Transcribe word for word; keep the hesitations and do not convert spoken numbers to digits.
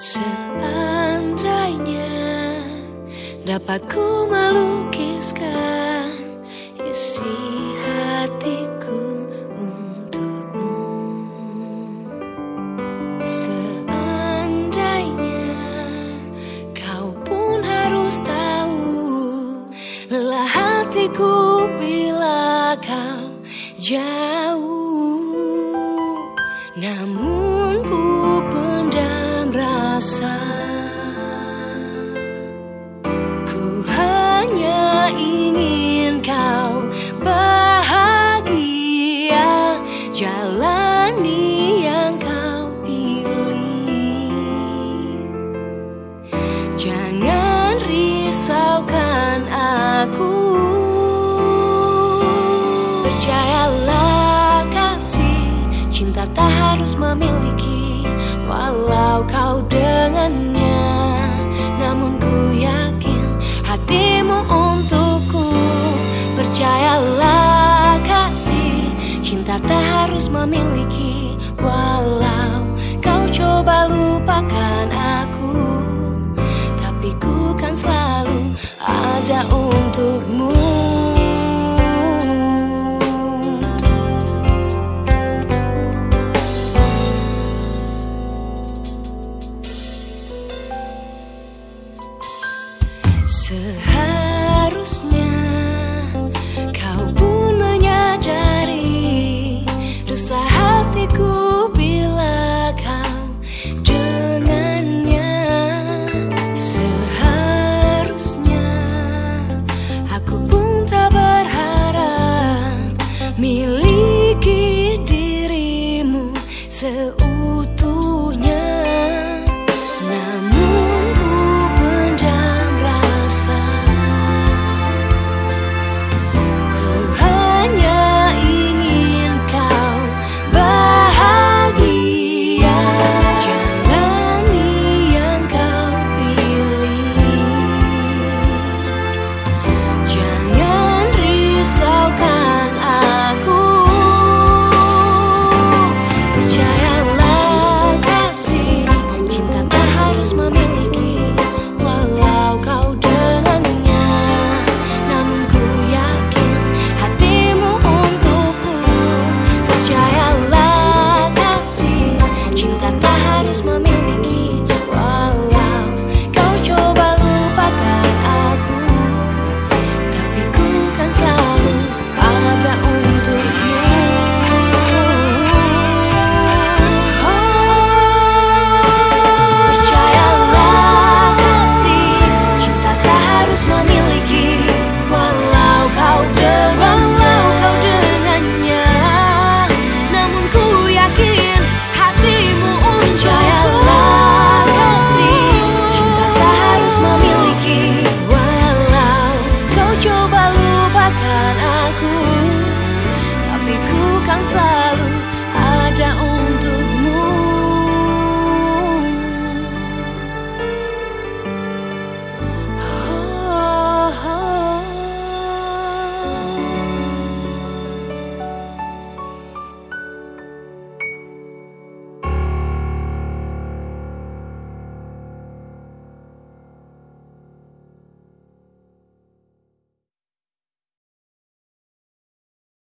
Seandainya dapat ku melukiskan isi hatiku untukmu, seandainya kau pun harus tahu lelah hatiku bila kau jauh, namun ku pendam rasa. Ku hanya ingin kau bahagia, jalani yang kau pilih. Jangan risaukan aku. Percayalah kasih, cinta tak harus memiliki, walau kau dengannya. Namun ku yakin hatimu untukku. Percayalah kasih, cinta tak harus memiliki, walau kau coba lupakan aku, tapi ku kan selalu ada untukmu. Sehat